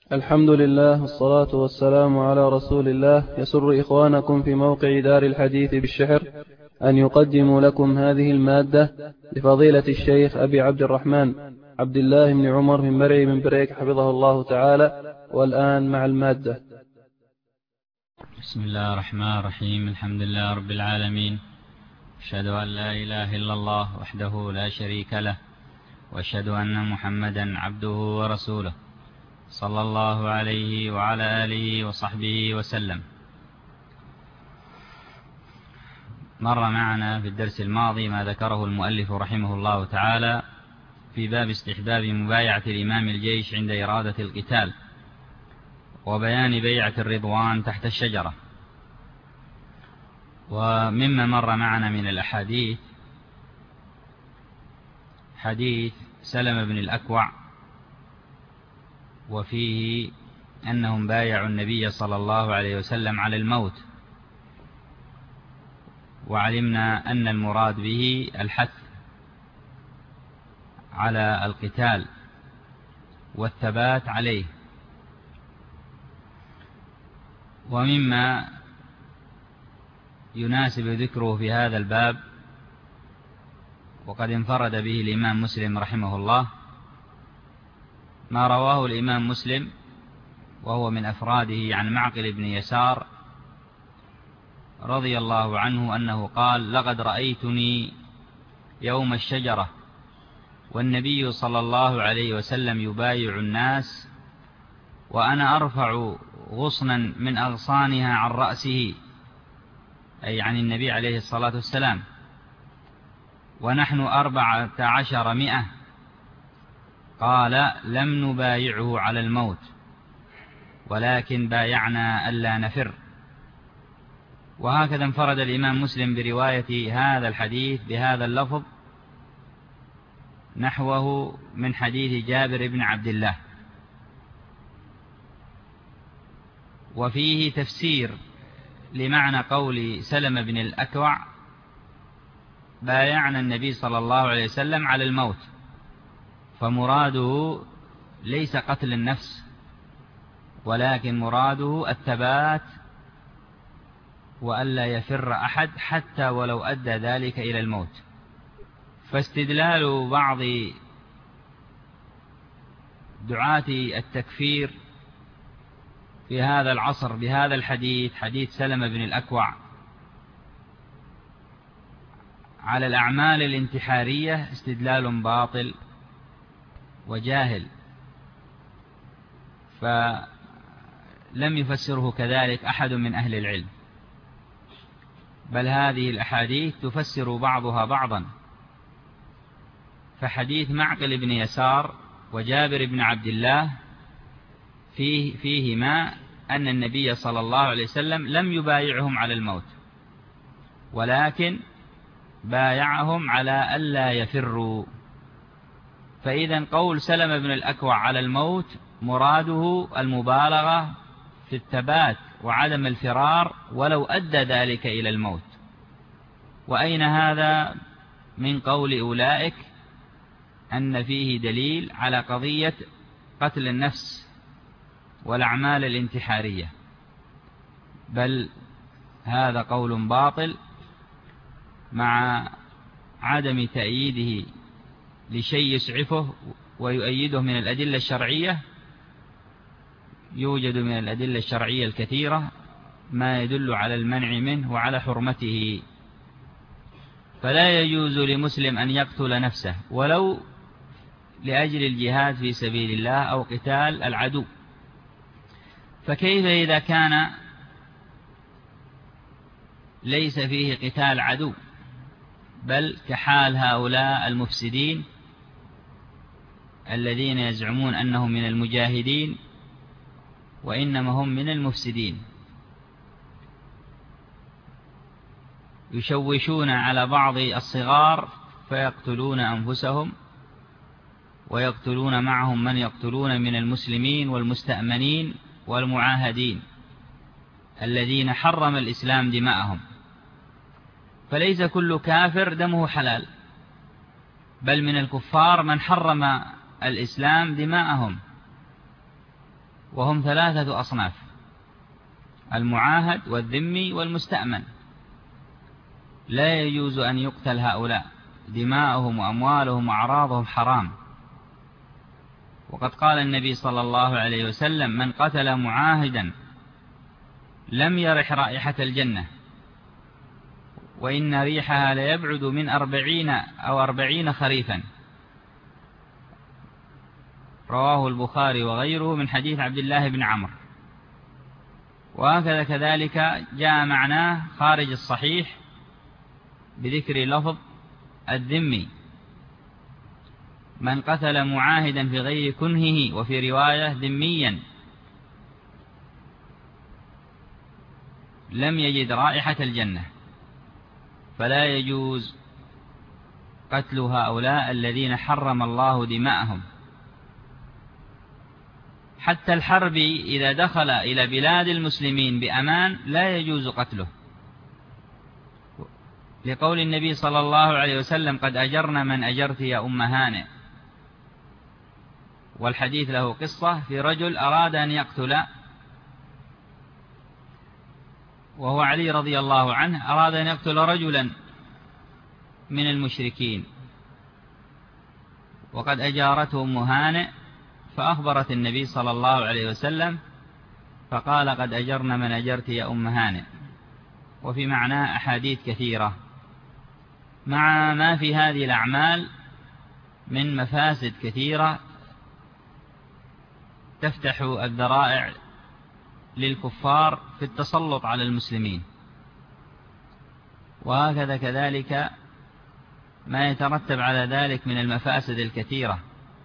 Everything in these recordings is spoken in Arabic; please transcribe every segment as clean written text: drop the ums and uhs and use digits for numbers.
الحمد لله والصلاة والسلام على رسول الله. يسر إخوانكم في موقع دار الحديث بالشحر أن يقدموا لكم هذه المادة لفضيلة الشيخ أبي عبد الرحمن عبد الله بن عمر من مرعي من بريك حفظه الله تعالى. والآن مع المادة. بسم الله الرحمن الرحيم. الحمد لله رب العالمين، أشهد أن لا إله إلا الله وحده لا شريك له، وأشهد أن محمدا عبده ورسوله صلى الله عليه وعلى آله وصحبه وسلم. مر معنا في الدرس الماضي ما ذكره المؤلف رحمه الله تعالى في باب استحباب مبايعة الإمام الجيش عند إرادة القتال، وبيان بيعة الرضوان تحت الشجرة. ومما مر معنا من الأحاديث حديث سلمة بن الأكوع، وفيه أنهم بايعوا النبي صلى الله عليه وسلم على الموت، وعلمنا أن المراد به الحث على القتال والثبات عليه. ومما يناسب ذكره في هذا الباب، وقد انفرد به الإمام مسلم رحمه الله، ما رواه الإمام مسلم وهو من أفراده عن معقل بن يسار رضي الله عنه أنه قال: لقد رأيتني يوم الشجرة والنبي صلى الله عليه وسلم يبايع الناس، وأنا أرفع غصنا من أغصانها عن رأسه، أي عن النبي عليه الصلاة والسلام، ونحن 1400. قال: لم نبايعه على الموت، ولكن بايعنا ألا نفر. وهكذا انفرد الإمام مسلم برواية هذا الحديث بهذا اللفظ نحوه من حديث جابر بن عبد الله. وفيه تفسير لمعنى قول سلمة بن الأكوع: بايعنا النبي صلى الله عليه وسلم على الموت، فمراده ليس قتل النفس، ولكن مراده الثبات، وألا يفر أحد حتى ولو أدى ذلك إلى الموت. فاستدلال بعض دعاة التكفير في هذا العصر بهذا الحديث، حديث سلمة بن الأكوع، على الأعمال الانتحارية استدلال باطل وجاهل، فلم يفسره كذلك أحد من أهل العلم، بل هذه الأحاديث تفسر بعضها بعضا. فحديث معقل بن يسار وجابر بن عبد الله فيهما أن النبي صلى الله عليه وسلم لم يبايعهم على الموت، ولكن بايعهم على ألا يفروا. فإذا قول سلمة بن الأكوع على الموت مراده المبالغة في الثبات وعدم الفرار ولو أدى ذلك إلى الموت. وأين هذا من قول أولئك أن فيه دليل على قضية قتل النفس والأعمال الانتحارية؟ بل هذا قول باطل مع عدم تأييده لشيء يسعفه ويؤيده من الأدلة الشرعية. يوجد من الأدلة الشرعية الكثيرة ما يدل على المنع منه وعلى حرمته. فلا يجوز لمسلم أن يقتل نفسه ولو لأجل الجهاد في سبيل الله أو قتال العدو. فكيف إذا كان ليس فيه قتال عدو، بل كحال هؤلاء المفسدين الذين يزعمون أنهم من المجاهدين وإنما هم من المفسدين، يشوشون على بعض الصغار فيقتلون أنفسهم، ويقتلون معهم من يقتلون من المسلمين والمستأمنين والمعاهدين الذين حرم الإسلام دماءهم. فليس كل كافر دمه حلال، بل من الكفار من حرم الإسلام دماءهم، وهم 3 أصناف: المعاهد والذمي والمستأمن. لا يجوز أن يقتل هؤلاء، دماؤهم وأموالهم وأعراضهم حرام. وقد قال النبي صلى الله عليه وسلم: من قتل معاهدا لم يرح رائحة الجنة، وإن ريحها ليبعد من 40 خريفا. رواه البخاري وغيره من حديث عبد الله بن عمرو. وهكذا كذلك جاء معناه خارج الصحيح بذكر لفظ الذمي: من قتل معاهدا في غير كنهه، وفي رواية ذميا، لم يجد رائحة الجنة. فلا يجوز قتل هؤلاء الذين حرم الله دماءهم. حتى الحربي إذا دخل إلى بلاد المسلمين بأمان لا يجوز قتله، لقول النبي صلى الله عليه وسلم: قد أجرنا من أجرت يا أم هانئ. والحديث له قصة في رجل أراد أن يقتل، وهو علي رضي الله عنه، أراد أن يقتل رجلا من المشركين، وقد أجارته أم هانئ، فأخبرت النبي صلى الله عليه وسلم فقال: قد أجرنا من أجرت يا أم هانئ. وفي معناه أحاديث كثيرة، مع ما في هذه الأعمال من مفاسد كثيرة تفتح الذرائع للكفار في التسلط على المسلمين. وهكذا كذلك ما يترتب على ذلك من المفاسد الكثيرة.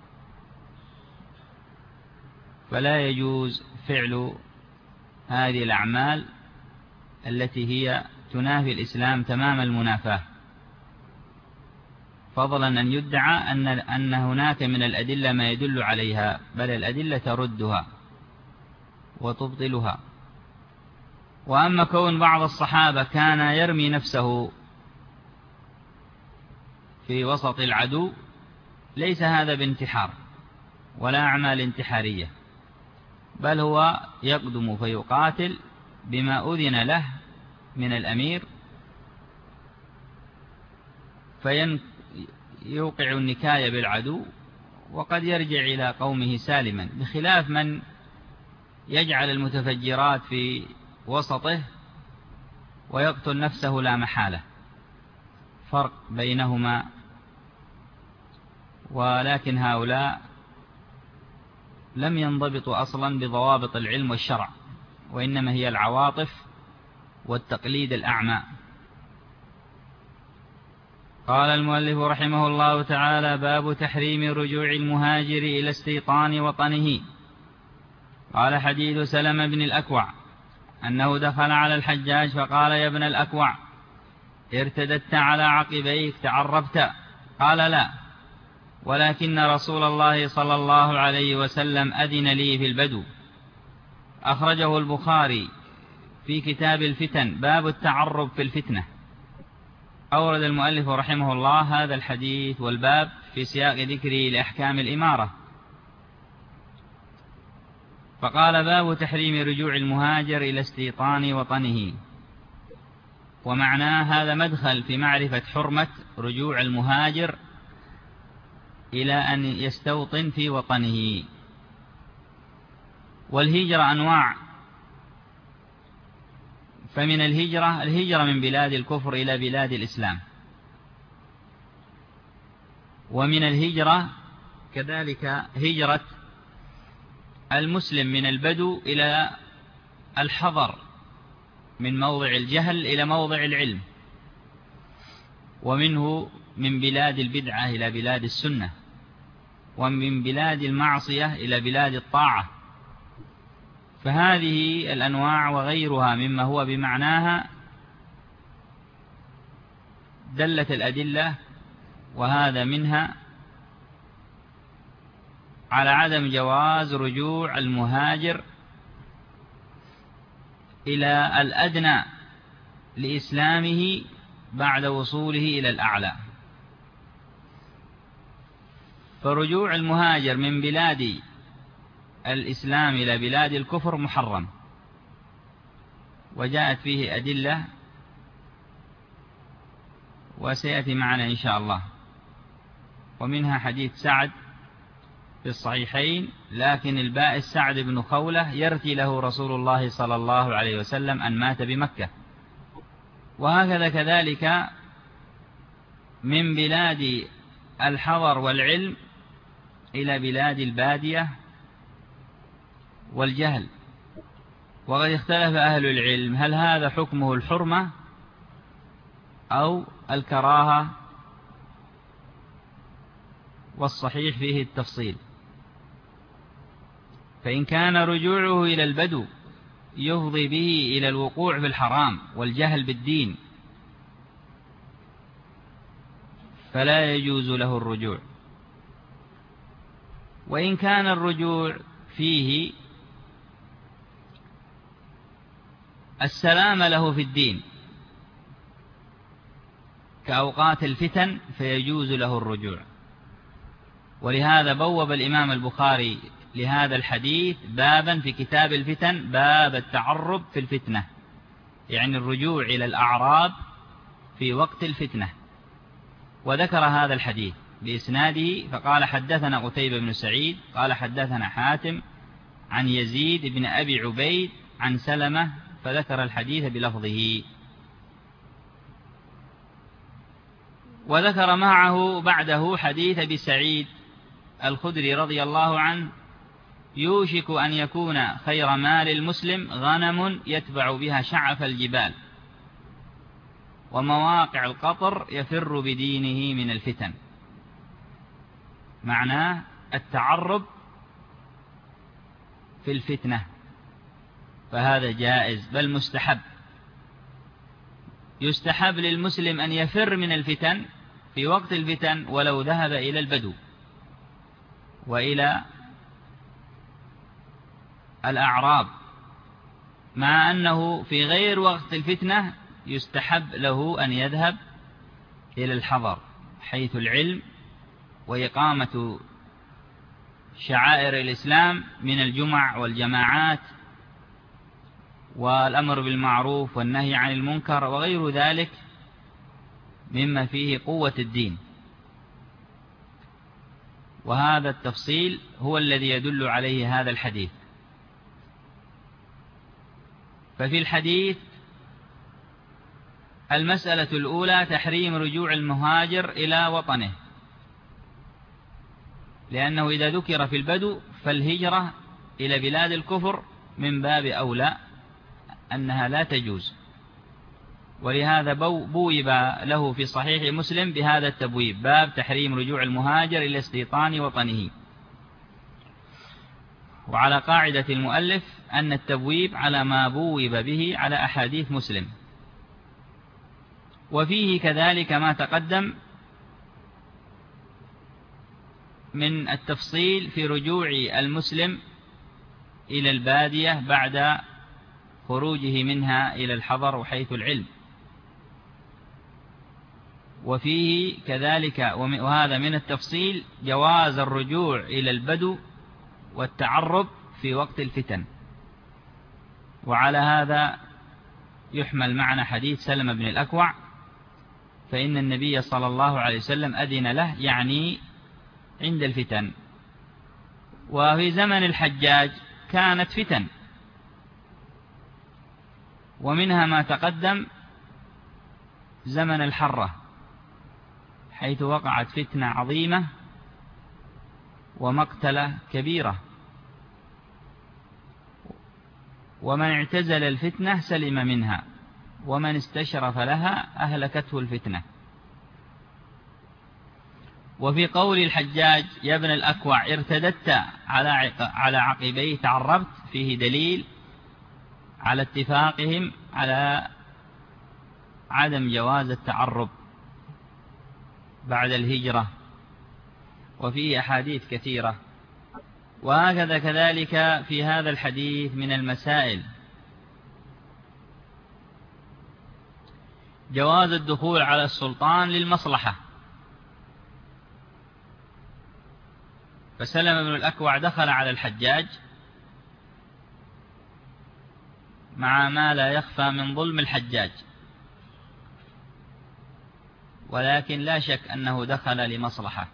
فلا يجوز فعل هذه الأعمال التي هي تنافي الإسلام تمام المنافاة، فضلا أن يدعى أن هناك من الأدلة ما يدل عليها، بل الأدلة تردها وتبطلها. وأما كون بعض الصحابة كان يرمي نفسه في وسط العدو، ليس هذا بانتحار ولا أعمال انتحارية، بل هو يقدم فيقاتل بما أذن له من الأمير، فيوقع النكاية بالعدو، وقد يرجع إلى قومه سالما، بخلاف من يجعل المتفجرات في وسطه ويقتل نفسه لا محالة. فرق بينهما. ولكن هؤلاء لم ينضبطوا أصلا بضوابط العلم والشرع، وإنما هي العواطف والتقليد الأعمى. قال المؤلف رحمه الله تعالى: باب تحريم رجوع المهاجر إلى استيطان وطنه. قال: حديث سلمة بن الأكوع أنه دخل على الحجاج فقال: يا ابن الأكوع، ارتددت على عقبيك تعربت؟ قال: لا، ولكن رسول الله صلى الله عليه وسلم أذن لي في البدو. أخرجه البخاري في كتاب الفتن، باب التعرب في الفتنة. أورد المؤلف رحمه الله هذا الحديث والباب في سياق ذكره لأحكام الإمارة، فقال: باب تحريم رجوع المهاجر إلى استيطان وطنه. ومعناه هذا مدخل في معرفة حرمة رجوع المهاجر إلى أن يستوطن في وطنه. والهجرة أنواع، فمن الهجرة من بلاد الكفر إلى بلاد الإسلام، ومن الهجرة كذلك هجرة المسلم من البدو إلى الحضر، من موضع الجهل إلى موضع العلم، ومنه من بلاد البدعة إلى بلاد السنة، ومن بلاد المعصية إلى بلاد الطاعة. فهذه الأنواع وغيرها مما هو بمعناها دلت الأدلة، وهذا منها على عدم جواز رجوع المهاجر إلى الأدنى لإسلامه بعد وصوله إلى الأعلى. فرجوع المهاجر من بلاد الإسلام إلى بلاد الكفر محرم، وجاءت فيه أدلة وسيأتي معنا إن شاء الله، ومنها حديث سعد في الصحيحين: لكن البائس سعد بن خولة يرثي له رسول الله صلى الله عليه وسلم أن مات بمكة. وهكذا كذلك من بلاد الحضر والعلم إلى بلاد البادية والجهل. وقد اختلف أهل العلم هل هذا حكمه الحرمة أو الكراهة، والصحيح فيه التفصيل. فإن كان رجوعه إلى البدو يفضي به إلى الوقوع في الحرام والجهل بالدين فلا يجوز له الرجوع. وإن كان الرجوع فيه السلام له في الدين كأوقات الفتن فيجوز له الرجوع. ولهذا بوب الإمام البخاري لهذا الحديث بابا في كتاب الفتن، باب التعرب في الفتنة، يعني الرجوع إلى الأعراب في وقت الفتنة. وذكر هذا الحديث بإسناده فقال: حدثنا قتيبة بن سعيد قال حدثنا حاتم عن يزيد بن أبي عبيد عن سلمة، فذكر الحديث بلفظه. وذكر معه بعده حديث أبي سعيد الخدري رضي الله عنه: يوشك أن يكون خير مال المسلم غنم يتبع بها شعف الجبال ومواقع القطر يفر بدينه من الفتن. معناه التعرب في الفتنة، فهذا جائز بل مستحب. يستحب للمسلم أن يفر من الفتن في وقت الفتن ولو ذهب إلى البدو وإلى الأعراب، مع أنه في غير وقت الفتنة يستحب له أن يذهب إلى الحضر حيث العلم وإقامة شعائر الإسلام من الجمع والجماعات والأمر بالمعروف والنهي عن المنكر وغير ذلك مما فيه قوة الدين. وهذا التفصيل هو الذي يدل عليه هذا الحديث. ففي الحديث المسألة الأولى تحريم رجوع المهاجر إلى وطنه، لأنه إذا ذكر في البدو فالهجرة إلى بلاد الكفر من باب أولى أنها لا تجوز. ولهذا بوب له في صحيح مسلم بهذا التبويب: باب تحريم رجوع المهاجر إلى استيطان وطنه. وعلى قاعدة المؤلف أن التبويب على ما بوب به على أحاديث مسلم. وفيه كذلك ما تقدم من التفصيل في رجوع المسلم إلى البادية بعد خروجه منها إلى الحضر وحيث العلم. وفيه كذلك وهذا من التفصيل جواز الرجوع إلى البدو والتعرب في وقت الفتن. وعلى هذا يحمل معنى حديث سلمة بن الأكوع، فإن النبي صلى الله عليه وسلم أذن له، يعني عند الفتن. وفي زمن الحجاج كانت فتن، ومنها ما تقدم زمن الحرة حيث وقعت فتنة عظيمة ومقتلة كبيرة، ومن اعتزل الفتنة سلم منها، ومن استشرف لها أهلكته الفتنة. وفي قول الحجاج يا ابن الأكوع ارتددت على عقبيه تعربت، فيه دليل على اتفاقهم على عدم جواز التعرب بعد الهجرة، وفيه أحاديث كثيرة. وهكذا كذلك في هذا الحديث من المسائل جواز الدخول على السلطان للمصلحة. فسلم بن الأكوع دخل على الحجاج مع ما لا يخفى من ظلم الحجاج، ولكن لا شك أنه دخل لمصلحة،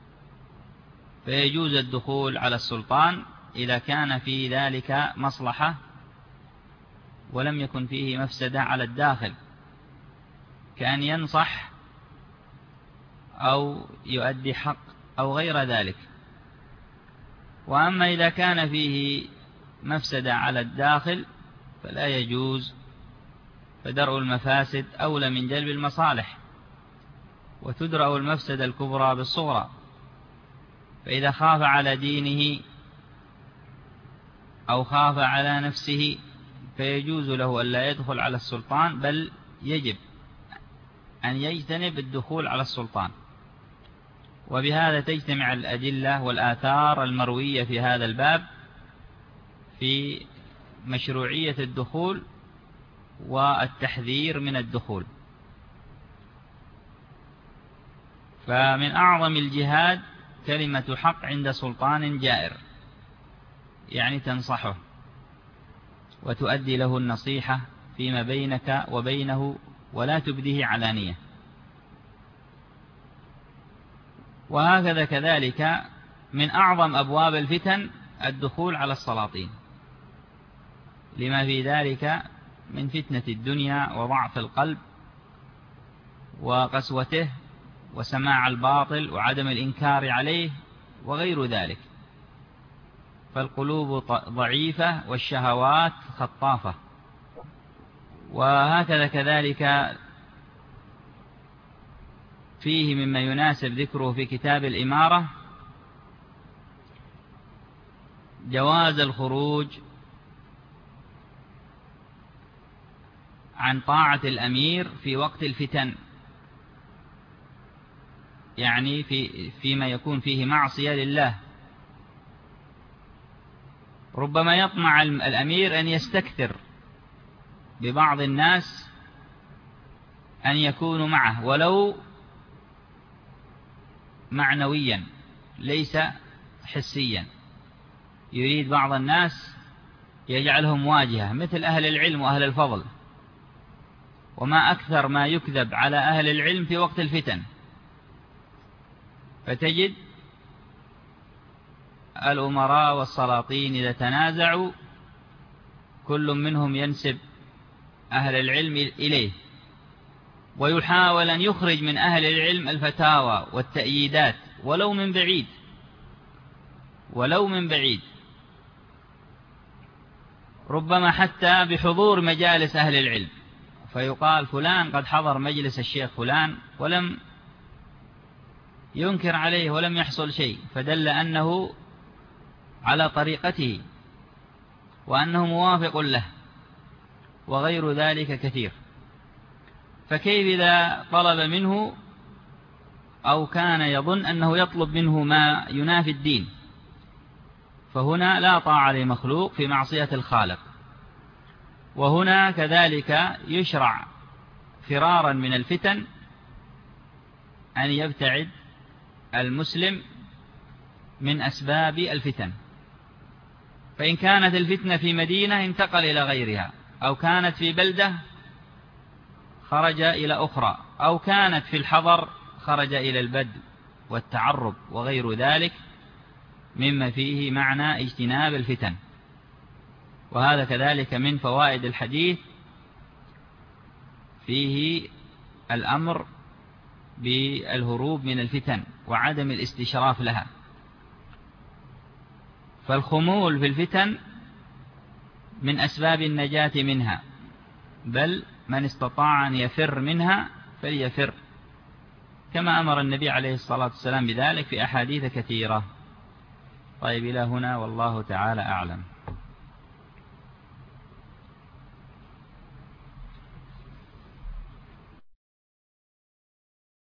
فيجوز الدخول على السلطان إذا كان في ذلك مصلحة ولم يكن فيه مفسدة على الداخل، كأن ينصح أو يؤدي حق أو غير ذلك. وأما إذا كان فيه مفسدة على الداخل فلا يجوز، فدرء المفاسد أولى من جلب المصالح، وتدرأ المفسدة الكبرى بالصغرى. فإذا خاف على دينه أو خاف على نفسه فيجوز له ألا يدخل على السلطان، بل يجب أن يجتنب الدخول على السلطان. وبهذا تجتمع الأدلة والآثار المروية في هذا الباب في مشروعية الدخول والتحذير من الدخول. فمن أعظم الجهاد كلمة حق عند سلطان جائر، يعني تنصحه وتؤدي له النصيحة فيما بينك وبينه ولا تبديه علانية. وهكذا كذلك من أعظم أبواب الفتن الدخول على السلاطين، لما في ذلك من فتنة الدنيا وضعف القلب وقسوته وسماع الباطل وعدم الإنكار عليه وغير ذلك. فالقلوب ضعيفة والشهوات خطافة. وهكذا كذلك فيه مما يناسب ذكره في كتاب الإمارة جواز الخروج عن طاعة الأمير في وقت الفتن، يعني فيما يكون فيه معصية لله. ربما يطمع الأمير أن يستكثر ببعض الناس أن يكونوا معه ولو معنويا ليس حسيا، يريد بعض الناس يجعلهم واجهة مثل أهل العلم وأهل الفضل. وما أكثر ما يكذب على أهل العلم في وقت الفتن، فتجد الأمراء والسلاطين إذا تنازعوا كل منهم ينسب أهل العلم إليه، ويحاول أن يخرج من أهل العلم الفتاوى والتأييدات ولو من بعيد، ولو من بعيد، ربما حتى بحضور مجالس أهل العلم، فيقال فلان قد حضر مجلس الشيخ فلان ولم ينكر عليه ولم يحصل شيء، فدل أنه على طريقته وأنه موافق له، وغير ذلك كثير. فكيف إذا طلب منه أو كان يظن أنه يطلب منه ما ينافي الدين؟ فهنا لا طاعة لمخلوق في معصية الخالق. وهنا كذلك يشرع فرارا من الفتن أن يبتعد المسلم من أسباب الفتن. فإن كانت الفتنة في مدينة انتقل إلى غيرها، أو كانت في بلدة خرج إلى أخرى، أو كانت في الحضر خرج إلى البدو والتعرب وغير ذلك مما فيه معنى اجتناب الفتن. وهذا كذلك من فوائد الحديث، فيه الأمر بالهروب من الفتن وعدم الاستشراف لها. فالخمول في الفتن من أسباب النجاة منها، بل من استطاع أن يفر منها فليفر، كما أمر النبي عليه الصلاة والسلام بذلك في أحاديث كثيرة. طيب، إلى هنا والله تعالى أعلم.